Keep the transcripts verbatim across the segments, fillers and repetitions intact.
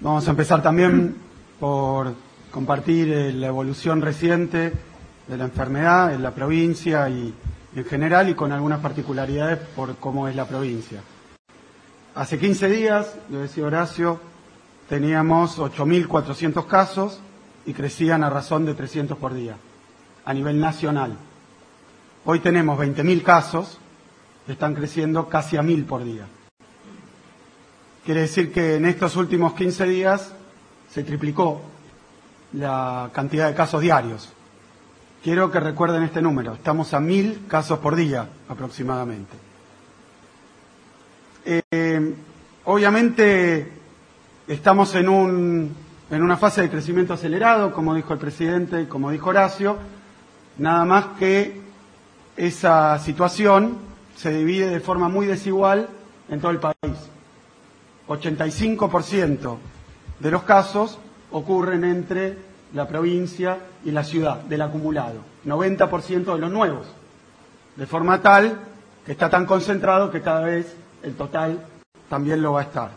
Vamos a empezar también por compartir eh, la evolución reciente de la enfermedad en la provincia y en general, y con algunas particularidades por cómo es la provincia. Hace quince días, lo decía Horacio, teníamos ocho mil cuatrocientos casos y crecían a razón de trescientos por día, a nivel nacional. Hoy tenemos veinte mil casos, que están creciendo casi a mil por día. Quiere decir que en estos últimos quince días se triplicó la cantidad de casos diarios. Quiero que recuerden este número, estamos a mil casos por día aproximadamente. Eh, obviamente estamos en, un, en una fase de crecimiento acelerado, como dijo el presidente y como dijo Horacio, nada más que esa situación se divide de forma muy desigual en todo el país. ochenta y cinco por ciento de los casos ocurren entre la provincia y la ciudad, del acumulado. noventa por ciento de los nuevos. De forma tal que está tan concentrado que cada vez el total también lo va a estar.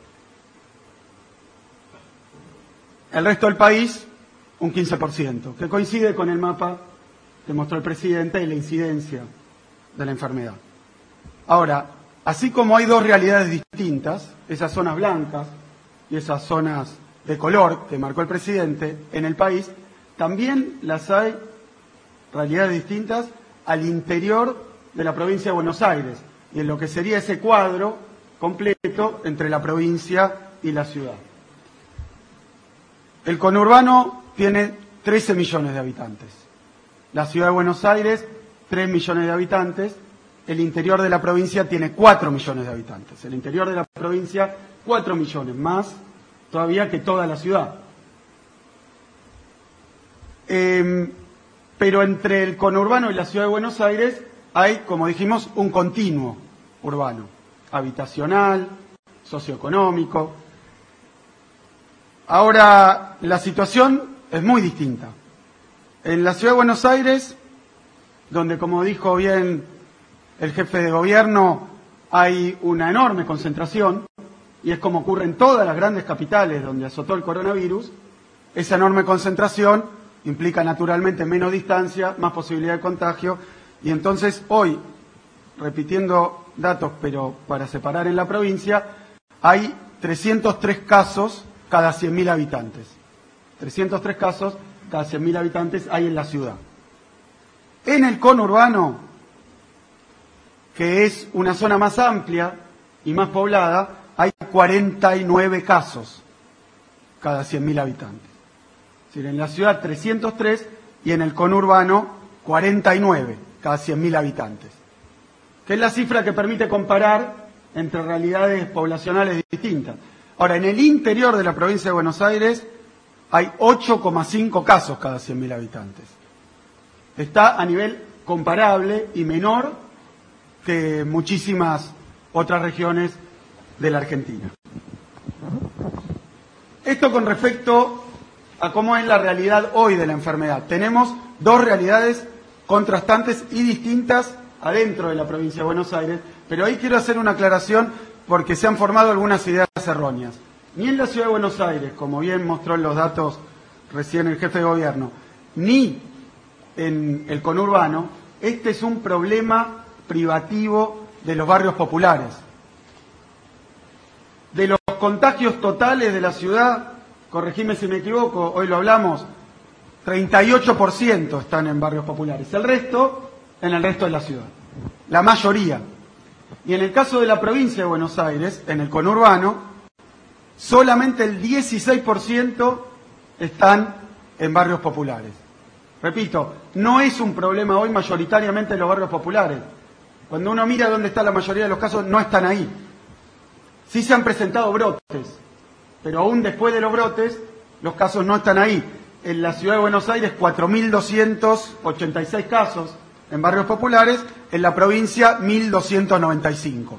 El resto del país, un quince por ciento, que coincide con el mapa que mostró el presidente de la incidencia de la enfermedad. Ahora, así como hay dos realidades distintas, esas zonas blancas y esas zonas de color que marcó el presidente en el país, también las hay realidades distintas al interior de la provincia de Buenos Aires y en lo que sería ese cuadro completo entre la provincia y la ciudad. El conurbano tiene trece millones de habitantes, la ciudad de Buenos Aires tres millones de habitantes, el interior de la provincia tiene cuatro millones de habitantes. El interior de la provincia, cuatro millones, más todavía que toda la ciudad. Eh, pero entre el conurbano y la ciudad de Buenos Aires hay, como dijimos, un continuo urbano, habitacional, socioeconómico. Ahora, la situación es muy distinta. En la ciudad de Buenos Aires, donde, como dijo bien el jefe de gobierno, hay una enorme concentración, y es como ocurre en todas las grandes capitales donde azotó el coronavirus, esa enorme concentración implica naturalmente menos distancia, más posibilidad de contagio, y entonces hoy, repitiendo datos pero para separar en la provincia, hay trescientos tres casos cada cien mil habitantes. trescientos tres casos cada cien mil habitantes hay en la ciudad. En el conurbano, que es una zona más amplia y más poblada, hay cuarenta y nueve casos cada cien mil habitantes. Es decir, en la ciudad trescientos tres y en el conurbano cuarenta y nueve cada cien mil habitantes. Que es la cifra que permite comparar entre realidades poblacionales distintas. Ahora, en el interior de la provincia de Buenos Aires hay ocho coma cinco casos cada cien mil habitantes. Está a nivel comparable y menor que muchísimas otras regiones de la Argentina. Esto con respecto a cómo es la realidad hoy de la enfermedad. Tenemos dos realidades contrastantes y distintas adentro de la provincia de Buenos Aires, pero ahí quiero hacer una aclaración porque se han formado algunas ideas erróneas. Ni en la ciudad de Buenos Aires, como bien mostró en los datos recién el jefe de gobierno, ni en el conurbano, este es un problema privativo de los barrios populares. De los contagios totales de la ciudad, corregime si me equivoco, hoy lo hablamos, treinta y ocho por ciento están en barrios populares, el resto en el resto de la ciudad, la mayoría. Y en el caso de la provincia de Buenos Aires, en el conurbano, solamente el dieciséis por ciento están en barrios populares. Repito, no es un problema hoy mayoritariamente en los barrios populares. Cuando uno mira dónde está la mayoría de los casos, no están ahí. Sí se han presentado brotes, pero aún después de los brotes, los casos no están ahí. En la ciudad de Buenos Aires, cuatro mil doscientos ochenta y seis casos en barrios populares, en la provincia, mil doscientos noventa y cinco.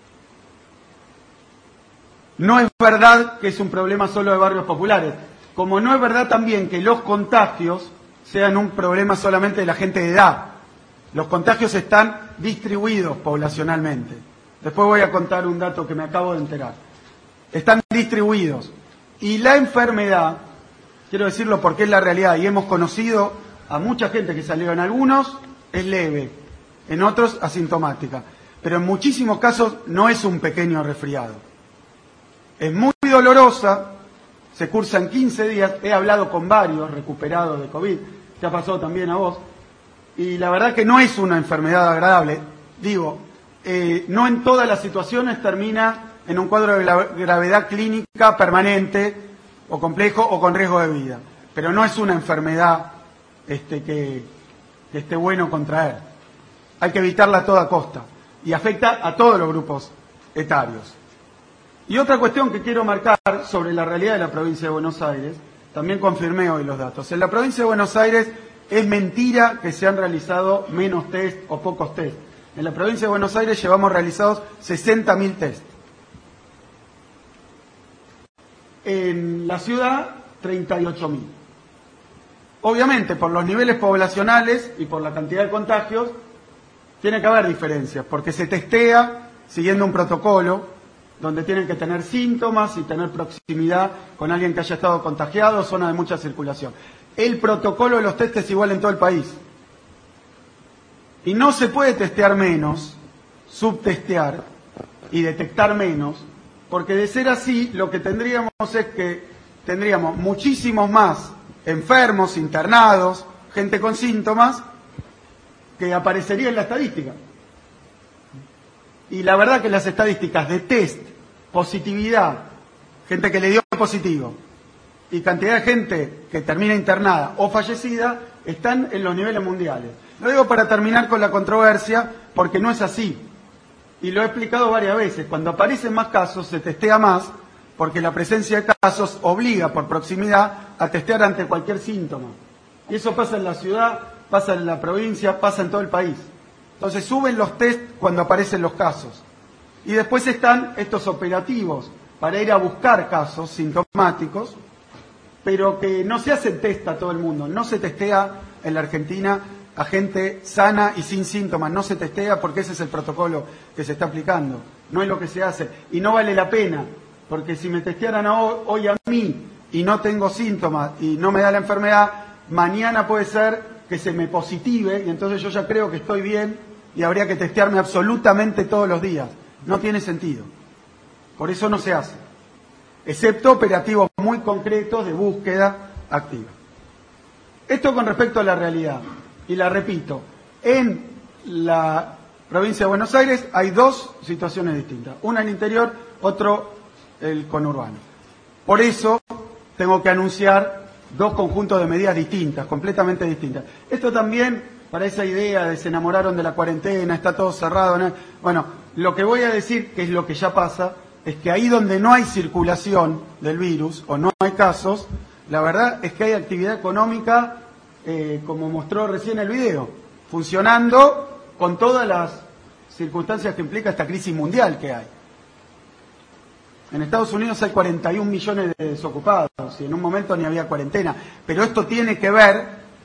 No es verdad que es un problema solo de barrios populares, como no es verdad también que los contagios sean un problema solamente de la gente de edad. Los contagios están distribuidos poblacionalmente. Después voy a contar un dato que me acabo de enterar. Están distribuidos. Y la enfermedad, quiero decirlo porque es la realidad, y hemos conocido a mucha gente que salió, en algunos es leve, en otros asintomática, pero en muchísimos casos no es un pequeño resfriado. Es muy dolorosa, se cursa en quince días, he hablado con varios recuperados de COVID, te ha pasado también a vos, y la verdad que no es una enfermedad agradable. Digo, eh, no en todas las situaciones termina en un cuadro de gravedad clínica permanente o complejo o con riesgo de vida, pero no es una enfermedad este, que, que esté bueno contraer. Hay que evitarla a toda costa y afecta a todos los grupos etarios. Y otra cuestión que quiero marcar sobre la realidad de la provincia de Buenos Aires, también confirmé hoy los datos. En la provincia de Buenos Aires es mentira que se han realizado menos test o pocos test. En la provincia de Buenos Aires llevamos realizados sesenta mil test. En la ciudad, treinta y ocho mil. Obviamente, por los niveles poblacionales y por la cantidad de contagios, tiene que haber diferencias, porque se testea siguiendo un protocolo, donde tienen que tener síntomas y tener proximidad con alguien que haya estado contagiado, zona de mucha circulación. El protocolo de los test es igual en todo el país. Y no se puede testear menos, subtestear y detectar menos, porque de ser así, lo que tendríamos es que tendríamos muchísimos más enfermos, internados, gente con síntomas, que aparecería en la estadística. Y la verdad que las estadísticas de test, positividad, gente que le dio positivo, y cantidad de gente que termina internada o fallecida, están en los niveles mundiales. Lo digo para terminar con la controversia, porque no es así. Y lo he explicado varias veces. Cuando aparecen más casos, se testea más, porque la presencia de casos obliga por proximidad a testear ante cualquier síntoma. Y eso pasa en la ciudad, pasa en la provincia, pasa en todo el país. Entonces suben los test cuando aparecen los casos. Y después están estos operativos para ir a buscar casos sintomáticos, pero que no se hace test a todo el mundo. No se testea en la Argentina a gente sana y sin síntomas. No se testea porque ese es el protocolo que se está aplicando. No es lo que se hace. Y no vale la pena, porque si me testearan hoy a mí y no tengo síntomas y no me da la enfermedad, mañana puede ser que se me positive y entonces yo ya creo que estoy bien y habría que testearme absolutamente todos los días. No tiene sentido. Por eso no se hace. Excepto operativos muy concretos de búsqueda activa. Esto con respecto a la realidad. Y la repito, en la provincia de Buenos Aires hay dos situaciones distintas. Una en el interior, otro el conurbano. Por eso tengo que anunciar dos conjuntos de medidas distintas, completamente distintas. Esto también, para esa idea de se enamoraron de la cuarentena, está todo cerrado, ¿no? Bueno, lo que voy a decir, que es lo que ya pasa, es que ahí donde no hay circulación del virus o no hay casos, la verdad es que hay actividad económica, eh, como mostró recién el video, funcionando con todas las circunstancias que implica esta crisis mundial que hay. En Estados Unidos hay cuarenta y un millones de desocupados y en un momento ni había cuarentena. Pero esto tiene que ver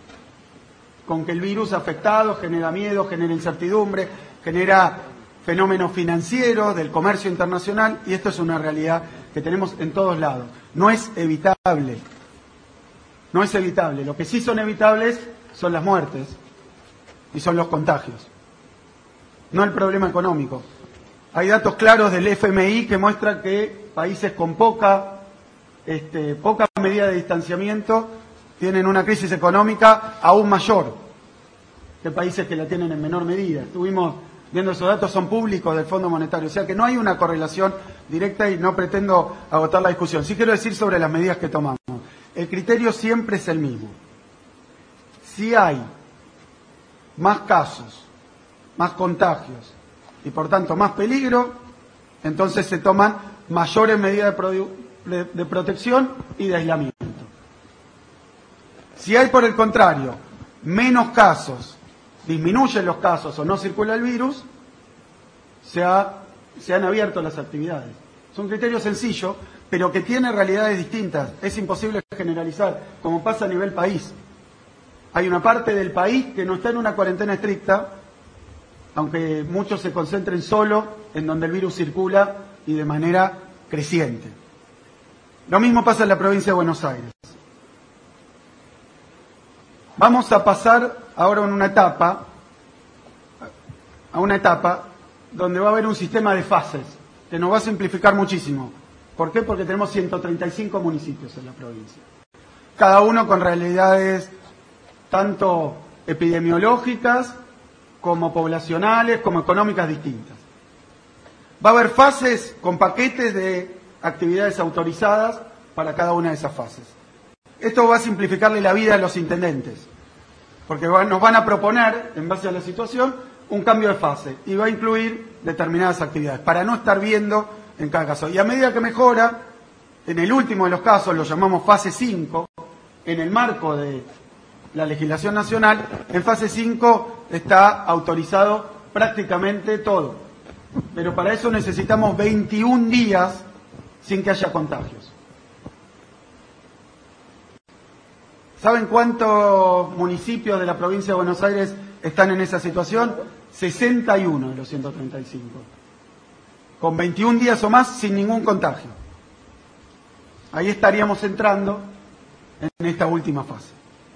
con que el virus afectado genera miedo, genera incertidumbre, genera fenómenos financieros del comercio internacional y esto es una realidad que tenemos en todos lados. No es evitable. No es evitable. Lo que sí son evitables son las muertes y son los contagios. No el problema económico. Hay datos claros del F M I que muestran que países con poca, este, poca medida de distanciamiento tienen una crisis económica aún mayor que países que la tienen en menor medida. Estuvimos viendo esos datos, son públicos del Fondo Monetario. O sea que no hay una correlación directa y no pretendo agotar la discusión. Sí quiero decir sobre las medidas que tomamos. El criterio siempre es el mismo. Si hay más casos, más contagios, y por tanto más peligro, entonces se toman mayores medidas de, pro de, de protección y de aislamiento. Si hay por el contrario menos casos, disminuyen los casos o no circula el virus, se, ha, se han abierto las actividades. Es un criterio sencillo, pero que tiene realidades distintas. Es imposible generalizar, como pasa a nivel país. Hay una parte del país que no está en una cuarentena estricta, aunque muchos se concentren solo en donde el virus circula y de manera creciente. Lo mismo pasa en la provincia de Buenos Aires. Vamos a pasar ahora en una etapa, a una etapa donde va a haber un sistema de fases que nos va a simplificar muchísimo. ¿Por qué? Porque tenemos ciento treinta y cinco municipios en la provincia. Cada uno con realidades tanto epidemiológicas como poblacionales, como económicas distintas. Va a haber fases con paquetes de actividades autorizadas para cada una de esas fases. Esto va a simplificarle la vida a los intendentes, porque nos van a proponer, en base a la situación, un cambio de fase y va a incluir determinadas actividades, para no estar viendo en cada caso. Y a medida que mejora, en el último de los casos, lo llamamos fase cinco, en el marco de la legislación nacional, en fase cinco está autorizado prácticamente todo. Pero para eso necesitamos veintiún días sin que haya contagios. ¿Saben cuántos municipios de la provincia de Buenos Aires están en esa situación? sesenta y uno de los ciento treinta y cinco. Con veintiún días o más sin ningún contagio. Ahí estaríamos entrando en esta última fase.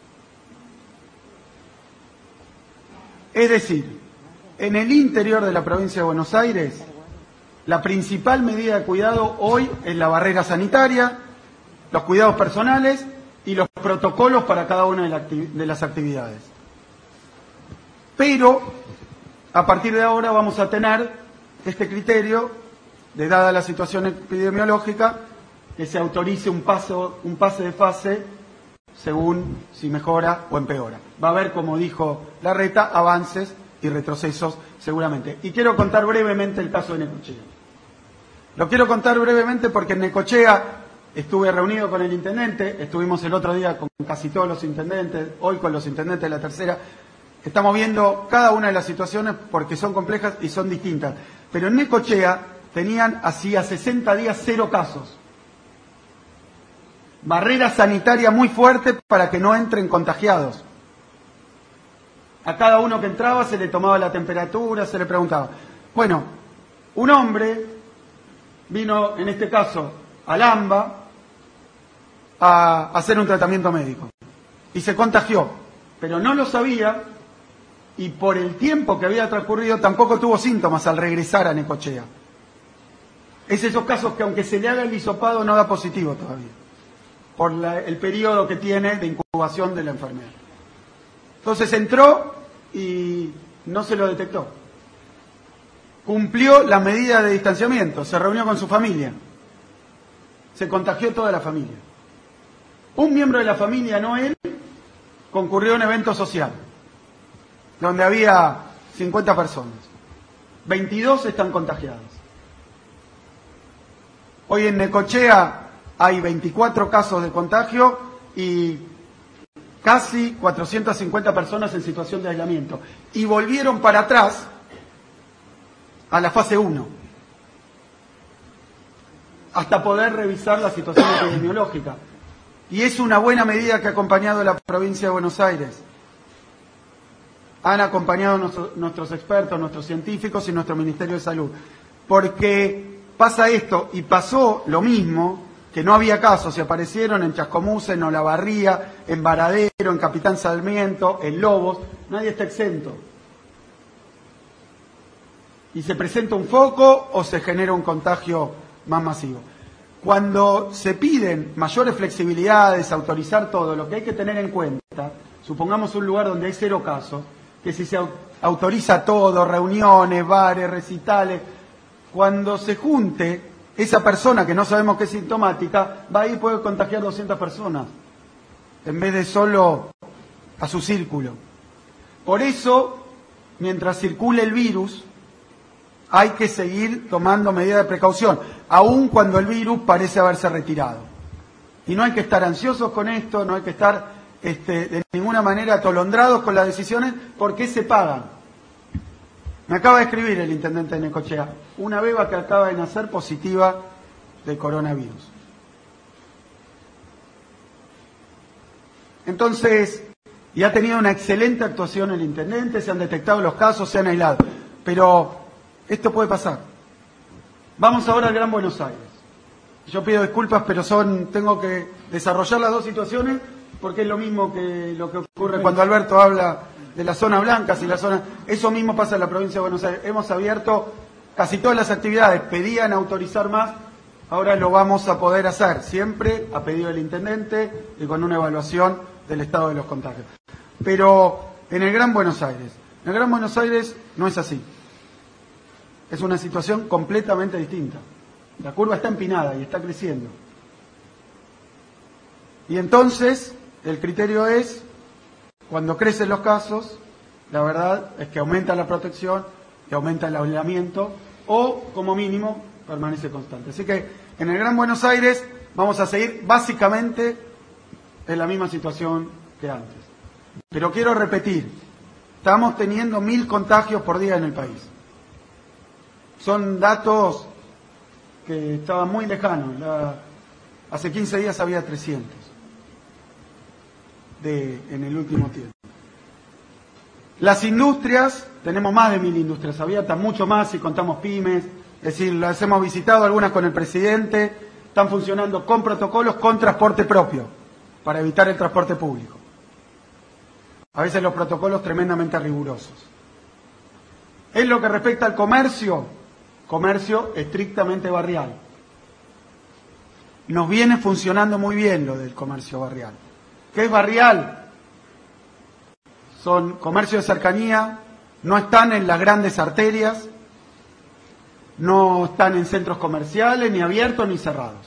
Es decir, en el interior de la provincia de Buenos Aires, la principal medida de cuidado hoy es la barrera sanitaria, los cuidados personales y los protocolos para cada una de, la de las actividades. Pero, a partir de ahora vamos a tener este criterio de, dada la situación epidemiológica, que se autorice un, paso, un pase de fase según si mejora o empeora. Va a haber, como dijo Larreta, avances y retrocesos seguramente. Y quiero contar brevemente el caso de Necochea. Lo quiero contar brevemente porque en Necochea estuve reunido con el intendente, estuvimos el otro día con casi todos los intendentes, hoy con los intendentes de la tercera. Estamos viendo cada una de las situaciones porque son complejas y son distintas. Pero en Necochea tenían hacía sesenta días cero casos. Barrera sanitaria muy fuerte para que no entren contagiados. A cada uno que entraba se le tomaba la temperatura, se le preguntaba. Bueno, un hombre vino, en este caso, al AMBA a hacer un tratamiento médico y se contagió, pero no lo sabía y por el tiempo que había transcurrido tampoco tuvo síntomas al regresar a Necochea. Es esos casos que aunque se le haga el hisopado no da positivo todavía, por la, el periodo que tiene de incubación de la enfermedad. Entonces entró y no se lo detectó. Cumplió la medida de distanciamiento, se reunió con su familia. Se contagió toda la familia. Un miembro de la familia, no él, concurrió a un evento social, donde había cincuenta personas. veintidós están contagiadas. Hoy en Necochea hay veinticuatro casos de contagio y casi cuatrocientas cincuenta personas en situación de aislamiento. Y volvieron para atrás a la fase uno, hasta poder revisar la situación epidemiológica. Y es una buena medida que ha acompañado la provincia de Buenos Aires. Han acompañado nuestro, nuestros expertos, nuestros científicos y nuestro Ministerio de Salud. Porque pasa esto, y pasó lo mismo, que no había casos, y aparecieron en Chascomús, en Olavarría, en Varadero, en Capitán Sarmiento, en Lobos. Nadie está exento. Y se presenta un foco o se genera un contagio más masivo. Cuando se piden mayores flexibilidades, autorizar todo, lo que hay que tener en cuenta, supongamos un lugar donde hay cero casos, que si se autoriza todo, reuniones, bares, recitales, cuando se junte esa persona que no sabemos qué es sintomática, va a ir y puede contagiar doscientas personas, en vez de solo a su círculo. Por eso, mientras circule el virus, hay que seguir tomando medidas de precaución, aun cuando el virus parece haberse retirado. Y no hay que estar ansiosos con esto, no hay que estar este, de ninguna manera atolondrados con las decisiones, porque se pagan. Me acaba de escribir el intendente de Necochea, una beba que acaba de nacer positiva de coronavirus. Entonces, y ha tenido una excelente actuación el intendente, se han detectado los casos, se han aislado, pero esto puede pasar. Vamos ahora al Gran Buenos Aires. yo pido disculpas, pero son tengo que desarrollar las dos situaciones porque es lo mismo que lo que ocurre cuando Alberto habla de las zonas blancas y la zona... Eso mismo pasa en la provincia de Buenos Aires. Hemos abierto casi todas las actividades, pedían autorizar más, ahora lo vamos a poder hacer, siempre a pedido del intendente y con una evaluación del estado de los contagios. Pero en el Gran Buenos Aires, en el Gran Buenos Aires no es así. Es una situación completamente distinta. La curva está empinada y está creciendo. Y entonces, el criterio es, cuando crecen los casos, la verdad es que aumenta la protección y aumenta el aislamiento, o, como mínimo, permanece constante. Así que, en el Gran Buenos Aires, vamos a seguir básicamente en la misma situación que antes. Pero quiero repetir, estamos teniendo mil contagios por día en el país. Son datos que estaban muy lejanos. La, hace quince días había trescientos de, en el último tiempo. Las industrias, tenemos más de mil industrias abiertas, mucho más si contamos pymes, es decir, las hemos visitado algunas con el presidente, están funcionando con protocolos con transporte propio, para evitar el transporte público. A veces los protocolos tremendamente rigurosos. En lo que respecta al comercio, comercio estrictamente barrial. Nos viene funcionando muy bien lo del comercio barrial. ¿Qué es barrial? Son comercios de cercanía, no están en las grandes arterias, no están en centros comerciales, ni abiertos ni cerrados.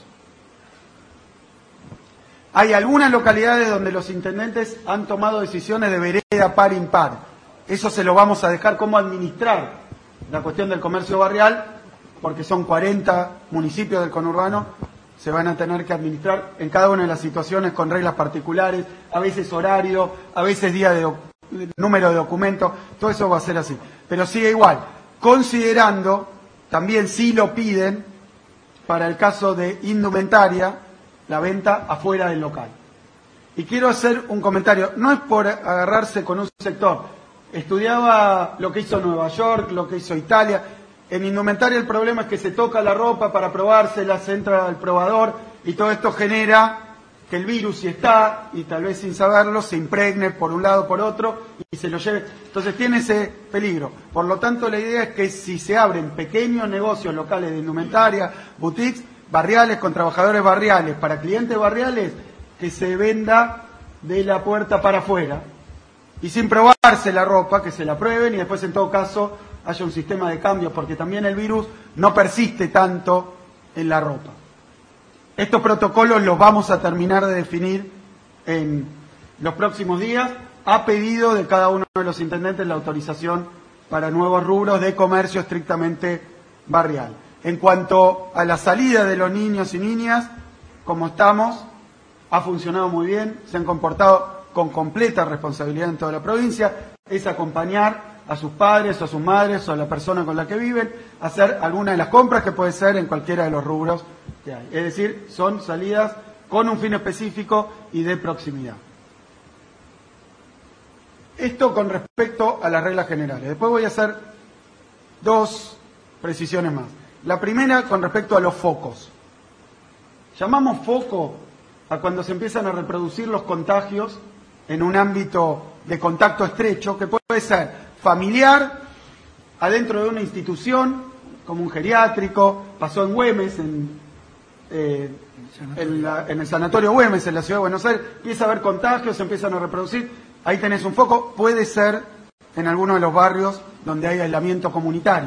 Hay algunas localidades donde los intendentes han tomado decisiones de vereda par impar. Eso se lo vamos a dejar cómo administrar la cuestión del comercio barrial, porque son cuarenta municipios del conurbano, se van a tener que administrar en cada una de las situaciones con reglas particulares, a veces horario, a veces día de número de documentos, todo eso va a ser así. Pero sigue igual, considerando, también si lo piden, para el caso de indumentaria, la venta afuera del local. Y quiero hacer un comentario, no es por agarrarse con un sector, estudiaba lo que hizo Nueva York, lo que hizo Italia. En indumentaria el problema es que se toca la ropa para probársela, se entra al probador y todo esto genera que el virus, si está, y tal vez sin saberlo, se impregne por un lado o por otro y se lo lleve. Entonces tiene ese peligro. Por lo tanto, la idea es que si se abren pequeños negocios locales de indumentaria, boutiques, barriales, con trabajadores barriales, para clientes barriales, que se venda de la puerta para afuera. Y sin probarse la ropa, que se la prueben y después en todo caso haya un sistema de cambios, porque también el virus no persiste tanto en la ropa. Estos protocolos los vamos a terminar de definir en los próximos días, a pedido de cada uno de los intendentes la autorización para nuevos rubros de comercio estrictamente barrial. En cuanto a la salida de los niños y niñas, como estamos, ha funcionado muy bien, se han comportado con completa responsabilidad en toda la provincia, es acompañar a sus padres o a sus madres o a la persona con la que viven, a hacer alguna de las compras que puede ser en cualquiera de los rubros que hay. Es decir, son salidas con un fin específico y de proximidad. Esto con respecto a las reglas generales. Después voy a hacer dos precisiones más. La primera con respecto a los focos. Llamamos foco a cuando se empiezan a reproducir los contagios en un ámbito de contacto estrecho, que puede ser familiar, adentro de una institución, como un geriátrico, pasó en Güemes, en, eh, en, la, en el sanatorio Güemes, en la ciudad de Buenos Aires, empieza a haber contagios, se empiezan a reproducir, ahí tenés un foco, puede ser en alguno de los barrios donde hay aislamiento comunitario.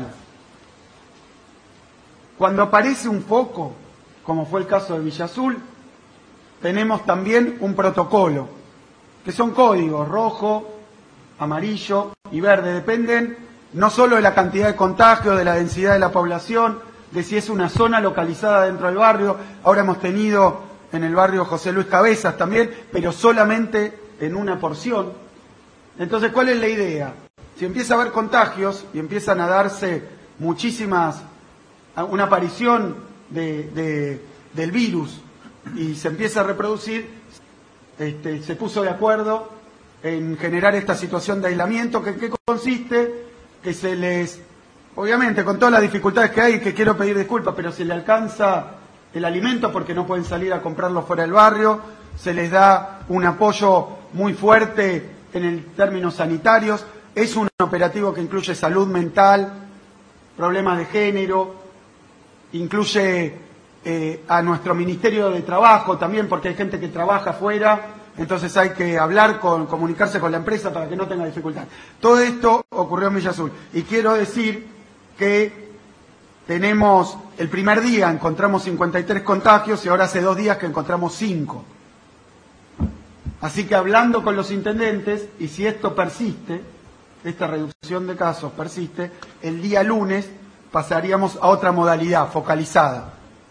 Cuando aparece un foco, como fue el caso de Villa Azul, tenemos también un protocolo, que son códigos rojo, amarillo y verde, dependen no solo de la cantidad de contagios, de la densidad de la población, de si es una zona localizada dentro del barrio. Ahora hemos tenido en el barrio José Luis Cabezas también, pero solamente en una porción. Entonces, ¿cuál es la idea? Si empieza a haber contagios y empiezan a darse muchísimas, una aparición de, de, del virus y se empieza a reproducir, este, se puso de acuerdo en generar esta situación de aislamiento, que en qué consiste, que se les, obviamente con todas las dificultades que hay, que quiero pedir disculpas, pero se le alcanza el alimento porque no pueden salir a comprarlo fuera del barrio, se les da un apoyo muy fuerte en el términos sanitarios, es un operativo que incluye salud mental, problemas de género, incluye eh, a nuestro Ministerio de Trabajo también, porque hay gente que trabaja afuera, entonces hay que hablar, con, comunicarse con la empresa para que no tenga dificultad. Todo esto ocurrió en Villa Azul. Y quiero decir que tenemos, el primer día encontramos cincuenta y tres contagios y ahora hace dos días que encontramos cinco. Así que hablando con los intendentes, y si esto persiste, esta reducción de casos persiste, el día lunes pasaríamos a otra modalidad, focalizada,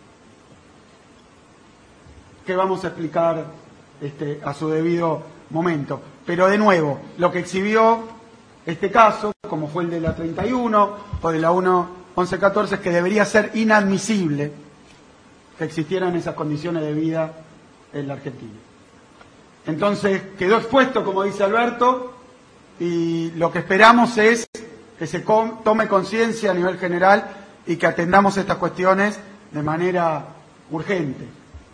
que vamos a explicar este, a su debido momento. Pero de nuevo, lo que exhibió este caso, como fue el de la treinta y uno o de la once catorce, es que debería ser inadmisible que existieran esas condiciones de vida en la Argentina. Entonces quedó expuesto, como dice Alberto, y lo que esperamos es que se tome conciencia a nivel general y que atendamos estas cuestiones de manera urgente.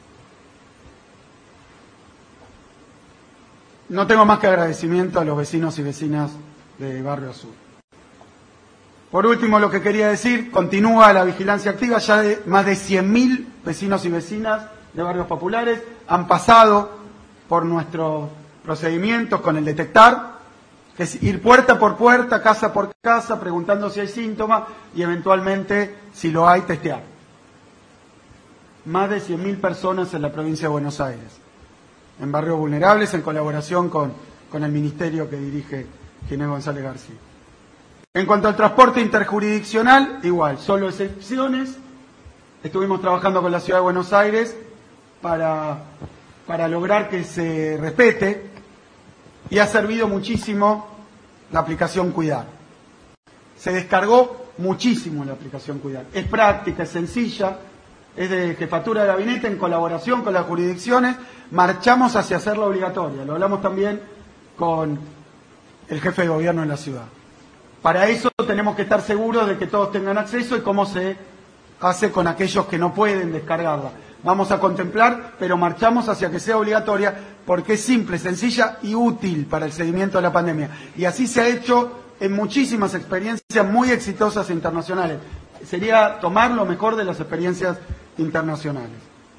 No tengo más que agradecimiento a los vecinos y vecinas de Barrio Azul. Por último, lo que quería decir, continúa la vigilancia activa, ya de más de cien mil vecinos y vecinas de barrios populares han pasado por nuestros procedimientos con el detectar, que es ir puerta por puerta, casa por casa, preguntando si hay síntomas y eventualmente, si lo hay, testear. Más de cien mil personas en la provincia de Buenos Aires, en barrios vulnerables, en colaboración con, con el ministerio que dirige Ginés González García. En cuanto al transporte interjurisdiccional, igual, solo excepciones. Estuvimos trabajando con la Ciudad de Buenos Aires para, para lograr que se respete, y ha servido muchísimo la aplicación Cuidar. Se descargó muchísimo la aplicación Cuidar. Es práctica, es sencilla, es de jefatura de gabinete en colaboración con las jurisdicciones. Marchamos hacia hacerla obligatoria. Lo hablamos también con el jefe de gobierno en la ciudad. Para eso tenemos que estar seguros de que todos tengan acceso y cómo se hace con aquellos que no pueden descargarla. Vamos a contemplar, pero marchamos hacia que sea obligatoria porque es simple, sencilla y útil para el seguimiento de la pandemia. Y así se ha hecho en muchísimas experiencias muy exitosas internacionales. Sería tomar lo mejor de las experiencias internacionales.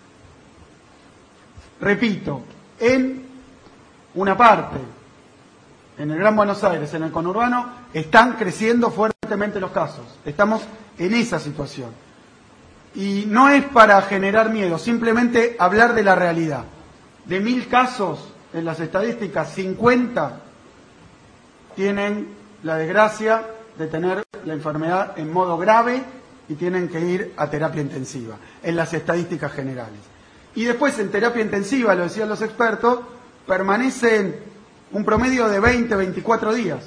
Repito, en una parte, en el Gran Buenos Aires, en el conurbano, están creciendo fuertemente los casos. Estamos en esa situación. Y no es para generar miedo, simplemente hablar de la realidad. De mil casos en las estadísticas, cincuenta tienen la desgracia de tener la enfermedad en modo grave y tienen que ir a terapia intensiva, en las estadísticas generales. Y después en terapia intensiva, lo decían los expertos, permanecen un promedio de veinte, veinticuatro días.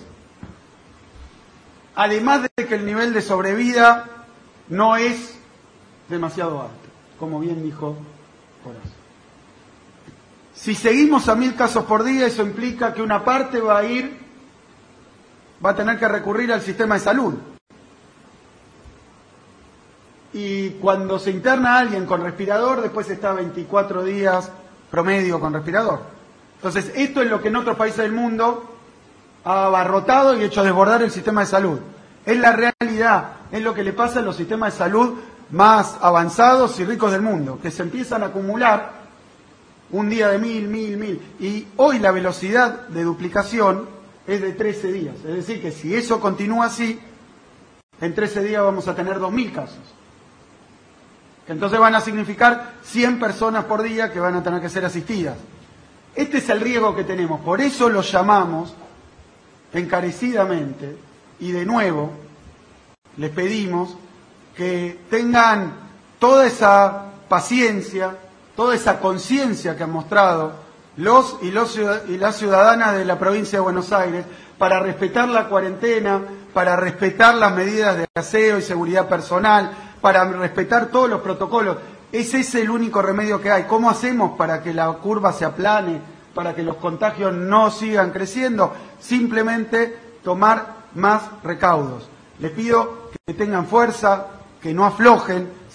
Además de que el nivel de sobrevida no es demasiado alto, como bien dijo Horacio. Si seguimos a mil casos por día, eso implica que una parte va a ir, va a tener que recurrir al sistema de salud. Y cuando se interna a alguien con respirador, después está veinticuatro días promedio con respirador. Entonces, esto es lo que en otros países del mundo ha abarrotado y hecho desbordar el sistema de salud. Es la realidad, es lo que le pasa a los sistemas de salud más avanzados y ricos del mundo, que se empiezan a acumular un día de mil, mil, mil. Y hoy la velocidad de duplicación es de trece días. Es decir, que si eso continúa así, en trece días vamos a tener dos mil casos. Que entonces van a significar cien personas por día que van a tener que ser asistidas. Este es el riesgo que tenemos. Por eso lo llamamos encarecidamente, y de nuevo les pedimos que tengan toda esa paciencia, toda esa conciencia que han mostrado los y, los y las ciudadanas de la provincia de Buenos Aires para respetar la cuarentena, para respetar las medidas de aseo y seguridad personal, para respetar todos los protocolos. Ese es el único remedio que hay. ¿Cómo hacemos para que la curva se aplane, para que los contagios no sigan creciendo? Simplemente tomar más recaudos. Les pido que tengan fuerza, que no aflojen,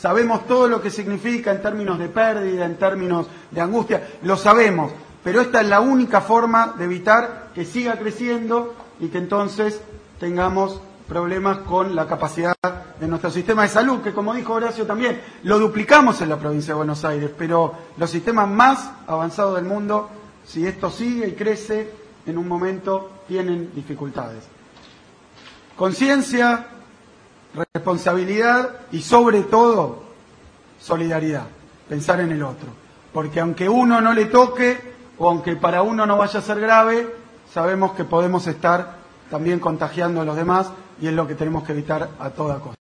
sabemos todo lo que significa en términos de pérdida, en términos de angustia, lo sabemos, pero esta es la única forma de evitar que siga creciendo y que entonces tengamos problemas con la capacidad de nuestro sistema de salud, que como dijo Horacio también, lo duplicamos en la provincia de Buenos Aires, pero los sistemas más avanzados del mundo, si esto sigue y crece, en un momento tienen dificultades. Conciencia, responsabilidad y sobre todo solidaridad, pensar en el otro, porque aunque uno no le toque o aunque para uno no vaya a ser grave, sabemos que podemos estar también contagiando a los demás y es lo que tenemos que evitar a toda costa.